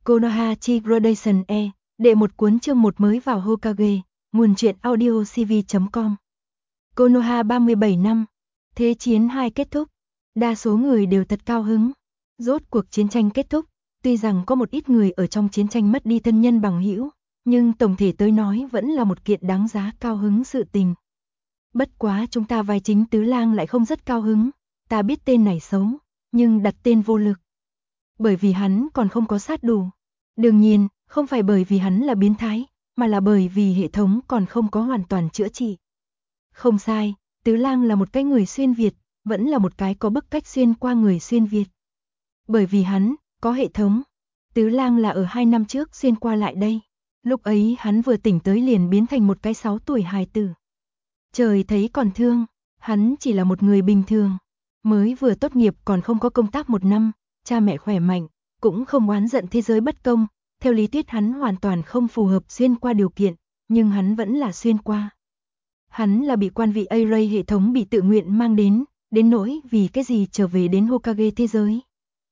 Konoha chi Gradation E, đệ một cuốn chương 1 mới vào Hokage, nguồn truyện audio cv.com. Konoha 37 năm, Thế chiến 2 kết thúc, đa số người đều thật cao hứng. Rốt cuộc chiến tranh kết thúc, tuy rằng có một ít người ở trong chiến tranh mất đi thân nhân bằng hữu, nhưng tổng thể tới nói vẫn là một kiện đáng giá cao hứng sự tình. Bất quá chúng ta vai chính Tứ Lang lại không rất cao hứng, ta biết tên này xấu, nhưng đặt tên vô lực. Bởi vì hắn còn không có sát đủ. Đương nhiên, không phải bởi vì hắn là biến thái, mà là bởi vì hệ thống còn không có hoàn toàn chữa trị. Không sai, Tứ Lang là một cái người xuyên Việt, vẫn là một cái có bức cách xuyên qua người xuyên Việt. Bởi vì hắn có hệ thống. Tứ Lang là ở 2 năm trước xuyên qua lại đây. Lúc ấy hắn vừa tỉnh tới liền biến thành một cái 6 tuổi hài tử. Trời thấy còn thương, hắn chỉ là một người bình thường. Mới vừa tốt nghiệp còn không có công tác 1 năm, cha mẹ khỏe mạnh, cũng không oán giận thế giới bất công. Theo lý thuyết hắn hoàn toàn không phù hợp xuyên qua điều kiện, nhưng hắn vẫn là xuyên qua. Hắn là bị quan vị A-Ray hệ thống bị tự nguyện mang đến nỗi vì cái gì trở về đến Hokage thế giới.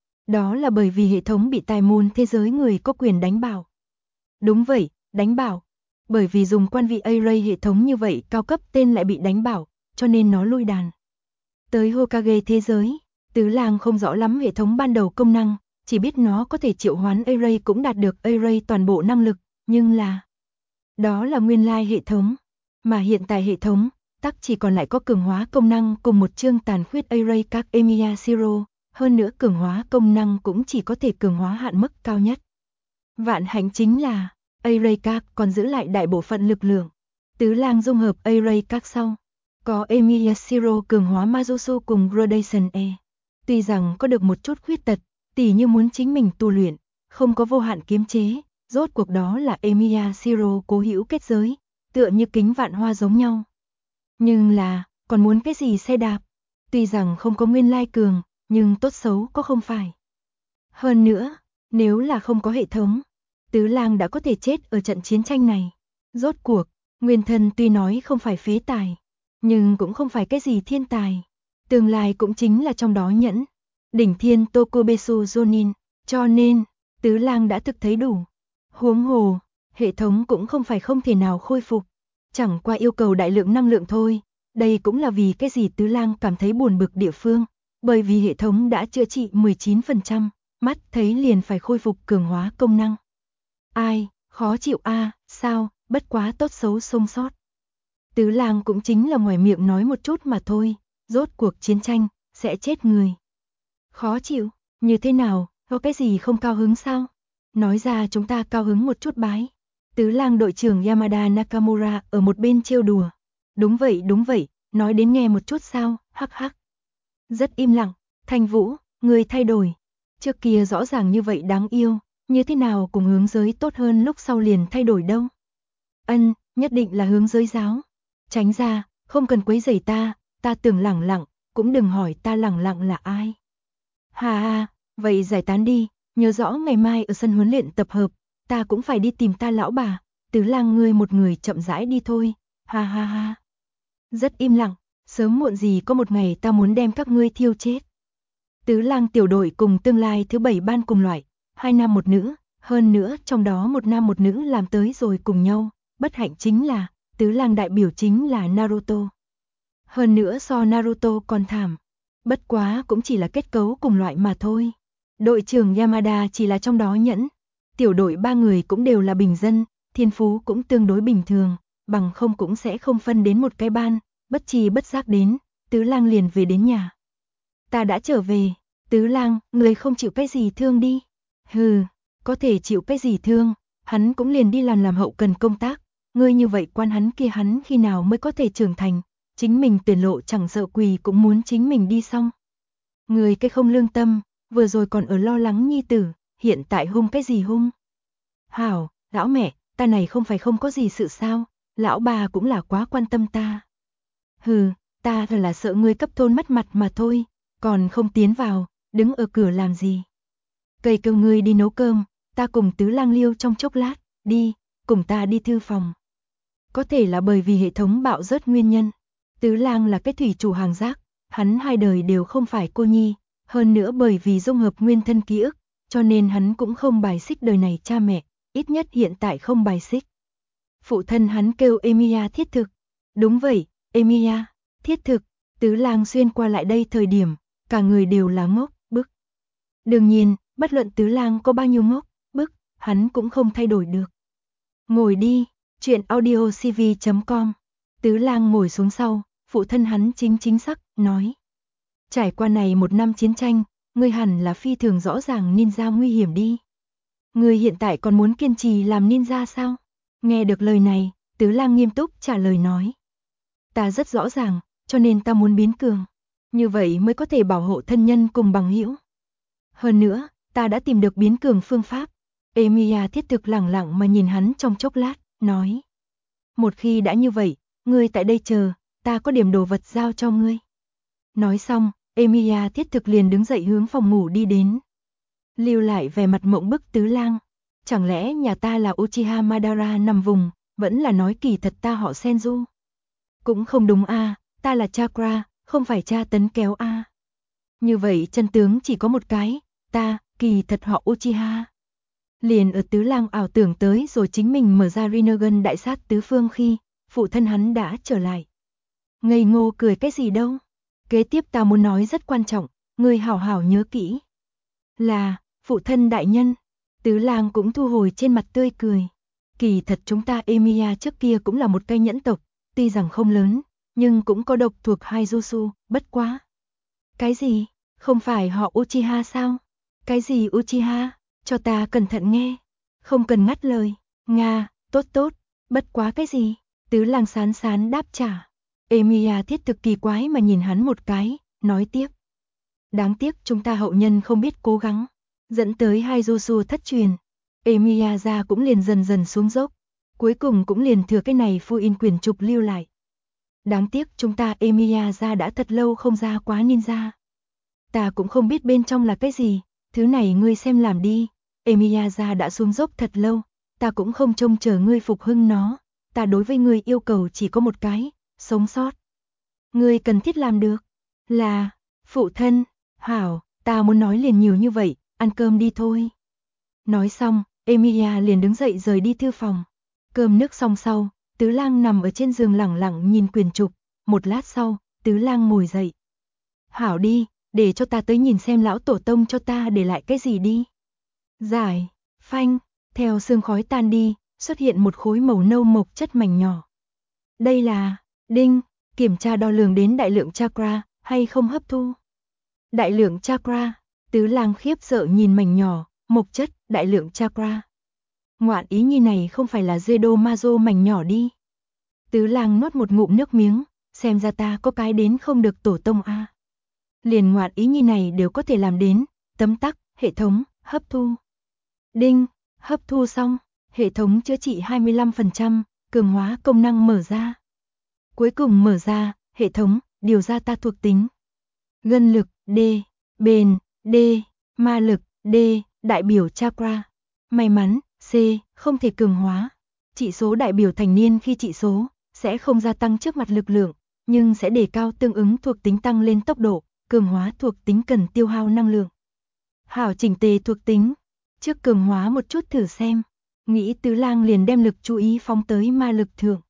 Đó là bởi vì hệ thống bị tài môn thế giới người có quyền đánh bảo. Đúng vậy, đánh bảo. Bởi vì dùng quan vị A-Ray hệ thống như vậy cao cấp tên lại bị đánh bảo, cho nên nó lui đàn. Tới Hokage thế giới, Tứ Lang không rõ lắm hệ thống ban đầu công năng, chỉ biết nó có thể triệu hoán A-Ray cũng đạt được A-Ray toàn bộ năng lực, nhưng là... Đó là nguyên lai hệ thống, mà hiện tại hệ thống, tắc chỉ còn lại có cường hóa công năng cùng một chương tàn khuyết A-Ray các Emiya Zero, hơn nữa cường hóa công năng cũng chỉ có thể cường hóa hạn mức cao nhất. Vạn hạnh chính là, A-Ray các còn giữ lại đại bộ phận lực lượng. Tứ Lang dung hợp A-Ray các sau, có Emiya Zero cường hóa Majutsu cùng Gradation E. Tuy rằng có được một chút khuyết tật, tỉ như muốn chính mình tu luyện, không có vô hạn kiếm chế, rốt cuộc đó là Emiya Zero cố hữu kết giới, tựa như kính vạn hoa giống nhau. Nhưng là, còn muốn cái gì xe đạp? Tuy rằng không có nguyên lai cường, nhưng tốt xấu có không phải. Hơn nữa, nếu là không có hệ thống, Tứ Lang đã có thể chết ở trận chiến tranh này. Rốt cuộc, nguyên thân tuy nói không phải phế tài, nhưng cũng không phải cái gì thiên tài. Tương lai cũng chính là trong đó nhẫn. Đỉnh thiên Tokubetsu Jonin, cho nên, Tứ Lang đã thực thấy đủ. Huống hồ, hệ thống cũng không phải không thể nào khôi phục. Chẳng qua yêu cầu đại lượng năng lượng thôi. Đây cũng là vì cái gì Tứ Lang cảm thấy buồn bực địa phương. Bởi vì hệ thống đã chữa trị 19%, mắt thấy liền phải khôi phục cường hóa công năng. Ai, khó chịu a, sao, bất quá tốt xấu sống sót. Tứ Lang cũng chính là ngoài miệng nói một chút mà thôi, rốt cuộc chiến tranh, sẽ chết người. Khó chịu, như thế nào, có cái gì không cao hứng sao? Nói ra chúng ta cao hứng một chút bái. Tứ Lang đội trưởng Yamada Nakamura ở một bên trêu đùa. Đúng vậy, nói đến nghe một chút sao, hắc hắc. Rất im lặng, Thanh Vũ, người thay đổi. Trước kia rõ ràng như vậy đáng yêu, như thế nào cùng hướng giới tốt hơn lúc sau liền thay đổi đâu. Ân, nhất định là hướng giới giáo. Tránh ra, không cần quấy rầy ta tưởng lẳng lặng, cũng đừng hỏi ta lẳng lặng là ai. Hà hà, vậy giải tán đi, nhớ rõ ngày mai ở sân huấn luyện tập hợp, ta cũng phải đi tìm ta lão bà, Tứ Lang ngươi một người chậm rãi đi thôi, ha ha ha. Rất im lặng, sớm muộn gì có một ngày ta muốn đem các ngươi thiêu chết. Tứ Lang tiểu đội cùng tương lai thứ 7 ban cùng loại, 2 nam một nữ, hơn nữa trong đó một nam một nữ làm tới rồi cùng nhau, bất hạnh chính là, Tứ Lang đại biểu chính là Naruto. Hơn nữa so Naruto còn thảm, bất quá cũng chỉ là kết cấu cùng loại mà thôi. Đội trưởng Yamada chỉ là trong đó nhẫn, tiểu đội 3 người cũng đều là bình dân, thiên phú cũng tương đối bình thường, bằng không cũng sẽ không phân đến một cái ban, bất tri bất giác đến, Tứ Lang liền về đến nhà. Ta đã trở về, Tứ Lang, người không chịu cái gì thương đi. Hừ, có thể chịu cái gì thương, hắn cũng liền đi làm hậu cần công tác, ngươi như vậy quan hắn kia hắn khi nào mới có thể trưởng thành, chính mình tuyển lộ chẳng sợ quỳ cũng muốn chính mình đi xong. Người cái không lương tâm, vừa rồi còn ở lo lắng nhi tử, hiện tại hung cái gì hung. Hảo, lão mẹ, ta này không phải không có gì sự sao, lão bà cũng là quá quan tâm ta. Hừ, ta thật là sợ ngươi cấp thôn mất mặt mà thôi, còn không tiến vào, đứng ở cửa làm gì. Cây kêu ngươi đi nấu cơm, ta cùng Tứ Lang liêu trong chốc lát, đi, cùng ta đi thư phòng. Có thể là bởi vì hệ thống bạo rớt nguyên nhân, Tứ Lang là cái thủy chủ hàng rác, hắn 2 đời đều không phải cô nhi, hơn nữa bởi vì dung hợp nguyên thân ký ức, cho nên hắn cũng không bài xích đời này cha mẹ, ít nhất hiện tại không bài xích. Phụ thân hắn kêu Emilia thiết thực. Đúng vậy, Emilia, thiết thực. Tứ Lang xuyên qua lại đây thời điểm, cả người đều là ngốc, bức. Đương nhiên, bất luận Tứ Lang có bao nhiêu ngốc, bức, hắn cũng không thay đổi được. Ngồi đi, chuyện audiocv.com. Tứ Lang ngồi xuống sau, phụ thân hắn chính xác, nói. Trải qua này 1 năm chiến tranh, ngươi hẳn là phi thường rõ ràng ninja nguy hiểm đi. Ngươi hiện tại còn muốn kiên trì làm ninja sao? Nghe được lời này, Tứ Lang nghiêm túc trả lời nói. Ta rất rõ ràng, cho nên ta muốn biến cường. Như vậy mới có thể bảo hộ thân nhân cùng bằng hữu. Hơn nữa, ta đã tìm được biến cường phương pháp. Emilia thiết thực lẳng lặng mà nhìn hắn trong chốc lát, nói. Một khi đã như vậy, ngươi tại đây chờ, ta có điểm đồ vật giao cho ngươi. Nói xong, Emilia thiết thực liền đứng dậy hướng phòng ngủ đi đến. Lưu lại vẻ mặt mộng bức Tứ Lang. Chẳng lẽ nhà ta là Uchiha Madara nằm vùng, vẫn là nói kỳ thật ta họ Senju. Cũng không đúng a, ta là Chakra, không phải cha Tấn kéo a. Như vậy chân tướng chỉ có một cái, ta, kỳ thật họ Uchiha. Liền ở Tứ Lang ảo tưởng tới rồi chính mình mở ra Rinnegan đại sát tứ phương khi, phụ thân hắn đã trở lại. Ngây ngô cười cái gì đâu? Kế tiếp ta muốn nói rất quan trọng, ngươi hảo hảo nhớ kỹ. Là, phụ thân đại nhân. Tứ Lang cũng thu hồi trên mặt tươi cười. Kỳ thật chúng ta Emilia trước kia cũng là một cây nhẫn tộc, tuy rằng không lớn, nhưng cũng có độc thuộc Haijutsu, bất quá. Cái gì? Không phải họ Uchiha sao? Cái gì Uchiha? Cho ta cẩn thận nghe. Không cần ngắt lời. Nga, tốt, bất quá cái gì? Tứ Lang sán đáp trả. Emilia thiết thực kỳ quái mà nhìn hắn một cái, nói tiếp. Đáng tiếc chúng ta hậu nhân không biết cố gắng, dẫn tới Haijutsu thất truyền. Emilia gia cũng liền dần xuống dốc, cuối cùng cũng liền thừa cái này Fuin quyền trục lưu lại. Đáng tiếc chúng ta Emilia gia đã thật lâu không ra quá ninja. Ta cũng không biết bên trong là cái gì, thứ này ngươi xem làm đi. Emilia gia đã xuống dốc thật lâu, ta cũng không trông chờ ngươi phục hưng nó, ta đối với ngươi yêu cầu chỉ có một cái, sống sót. Ngươi cần thiết làm được, là, phụ thân, hảo, ta muốn nói liền nhiều như vậy, ăn cơm đi thôi. Nói xong, Emilia liền đứng dậy rời đi thư phòng. Cơm nước xong sau, Tứ Lang nằm ở trên giường lẳng lặng nhìn quyền trục, một lát sau, Tứ Lang ngồi dậy. Hảo đi, để cho ta tới nhìn xem lão tổ tông cho ta để lại cái gì đi. Giải, phanh, theo sương khói tan đi, xuất hiện một khối màu nâu mộc chất mảnh nhỏ. Đây là, đinh, kiểm tra đo lường đến đại lượng chakra, hay không hấp thu. Đại lượng chakra, Tứ Lang khiếp sợ nhìn mảnh nhỏ, mộc chất, đại lượng chakra. Ngoạn ý nhi này không phải là Zedomazo mảnh nhỏ đi. Tứ Lang nuốt một ngụm nước miếng, xem ra ta có cái đến không được tổ tông a. Liền ngoạn ý nhi này đều có thể làm đến, tấm tắc, hệ thống, hấp thu. Đinh, hấp thu xong, hệ thống chữa trị 25%, cường hóa công năng mở ra. Cuối cùng mở ra, hệ thống, điều ra ta thuộc tính. Gân lực, D, bền, D, ma lực, D, đại biểu chakra. May mắn, C, không thể cường hóa. Chỉ số đại biểu thành niên khi trị số, sẽ không gia tăng trước mặt lực lượng, nhưng sẽ đề cao tương ứng thuộc tính tăng lên tốc độ, cường hóa thuộc tính cần tiêu hao năng lượng. Hảo chỉnh tề thuộc tính, trước cường hóa một chút thử xem, nghĩ Tứ Lang liền đem lực chú ý phóng tới ma lực thượng.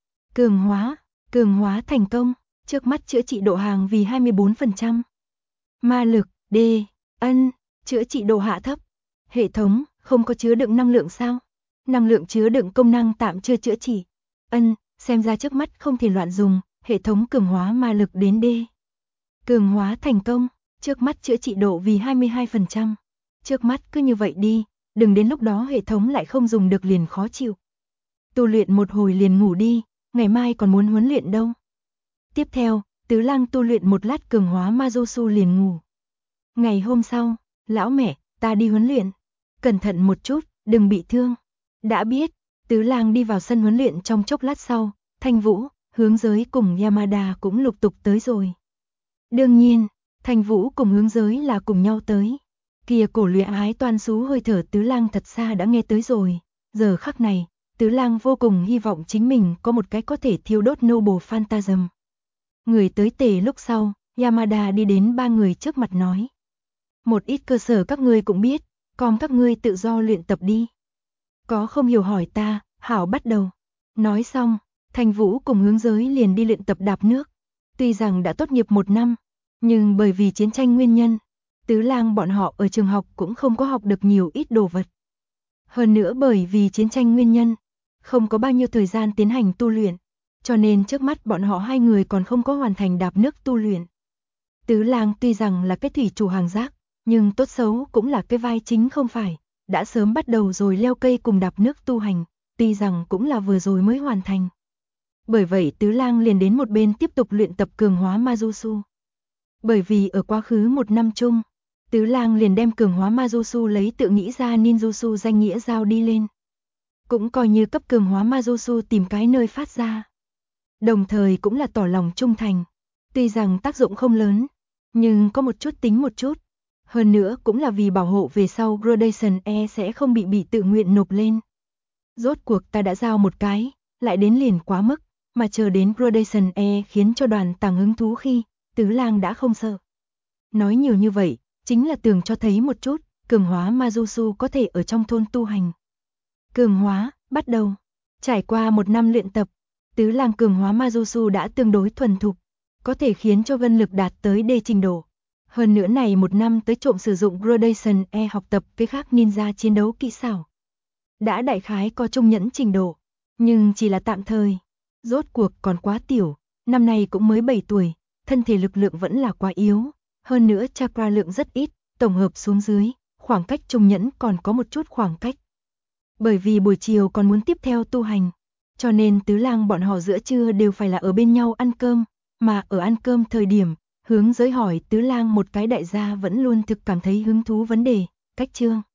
Cường hóa thành công, trước mắt chữa trị độ hàng vì 24%. Ma lực, D, ân, chữa trị độ hạ thấp. Hệ thống, không có chứa đựng năng lượng sao? Năng lượng chứa đựng công năng tạm chưa chữa trị. Ân, xem ra trước mắt không thể loạn dùng, hệ thống cường hóa ma lực đến D. Cường hóa thành công, trước mắt chữa trị độ vì 22%. Trước mắt cứ như vậy đi, đừng đến lúc đó hệ thống lại không dùng được liền khó chịu. Tu luyện một hồi liền ngủ đi, ngày mai còn muốn huấn luyện đâu. Tiếp theo, Tứ Lang tu luyện một lát cường hóa Majutsu liền ngủ. Ngày hôm sau, lão mẹ, ta đi huấn luyện. Cẩn thận một chút, đừng bị thương. Đã biết, Tứ Lang đi vào sân huấn luyện trong chốc lát sau, Thanh Vũ, Hướng Giới cùng Yamada cũng lục tục tới rồi. Đương nhiên, Thanh Vũ cùng Hướng Giới là cùng nhau tới. Kia cổ luyện ái toan xú hơi thở Tứ Lang thật xa đã nghe tới rồi. Giờ khắc này, Tứ Lang vô cùng hy vọng chính mình có một cái có thể thiêu đốt Noble Phantasm. Người tới tề lúc sau, Yamada đi đến ba người trước mặt nói. Một ít cơ sở các ngươi cũng biết, com các ngươi tự do luyện tập đi. Có không hiểu hỏi ta, hảo bắt đầu. Nói xong, Thanh Vũ cùng Hướng Giới liền đi luyện tập đạp nước. Tuy rằng đã tốt nghiệp 1 năm, nhưng bởi vì chiến tranh nguyên nhân, Tứ Lang bọn họ ở trường học cũng không có học được nhiều ít đồ vật. Hơn nữa bởi vì chiến tranh nguyên nhân, không có bao nhiêu thời gian tiến hành tu luyện, cho nên trước mắt bọn họ 2 người còn không có hoàn thành đạp nước tu luyện. Tứ Lang tuy rằng là cái thủy chủ hàng rác, nhưng tốt xấu cũng là cái vai chính không phải, đã sớm bắt đầu rồi leo cây cùng đạp nước tu hành, tuy rằng cũng là vừa rồi mới hoàn thành. Bởi vậy Tứ Lang liền đến một bên tiếp tục luyện tập cường hóa Majutsu. Bởi vì ở quá khứ 1 năm chung, Tứ Lang liền đem cường hóa Majutsu lấy tự nghĩ ra ninjutsu danh nghĩa giao đi lên. Cũng coi như cấp cường hóa Majutsu tìm cái nơi phát ra. Đồng thời cũng là tỏ lòng trung thành. Tuy rằng tác dụng không lớn, nhưng có một chút tính một chút. Hơn nữa cũng là vì bảo hộ về sau Gradation E sẽ không bị tự nguyện nộp lên. Rốt cuộc ta đã giao một cái, lại đến liền quá mức, mà chờ đến Gradation E khiến cho đoàn tàng hứng thú khi, Tứ Lang đã không sợ. Nói nhiều như vậy, chính là tưởng cho thấy một chút, cường hóa Majutsu có thể ở trong thôn tu hành. Cường hóa, bắt đầu. Trải qua 1 năm luyện tập, Tứ Lang cường hóa Majutsu đã tương đối thuần thục, có thể khiến cho gân lực đạt tới D trình độ. Hơn nữa này 1 năm tới trộm sử dụng Gradation E học tập cái khác ninja chiến đấu kỹ xảo. Đã đại khái có trung nhẫn trình độ, nhưng chỉ là tạm thời. Rốt cuộc còn quá tiểu, năm nay cũng mới 7 tuổi, thân thể lực lượng vẫn là quá yếu. Hơn nữa chakra lượng rất ít, tổng hợp xuống dưới, khoảng cách trung nhẫn còn có một chút khoảng cách. Bởi vì buổi chiều còn muốn tiếp theo tu hành, cho nên Tứ Lang bọn họ giữa trưa đều phải là ở bên nhau ăn cơm, mà ở ăn cơm thời điểm, Hướng Giới hỏi Tứ Lang một cái đại gia vẫn luôn thực cảm thấy hứng thú vấn đề, cách chương.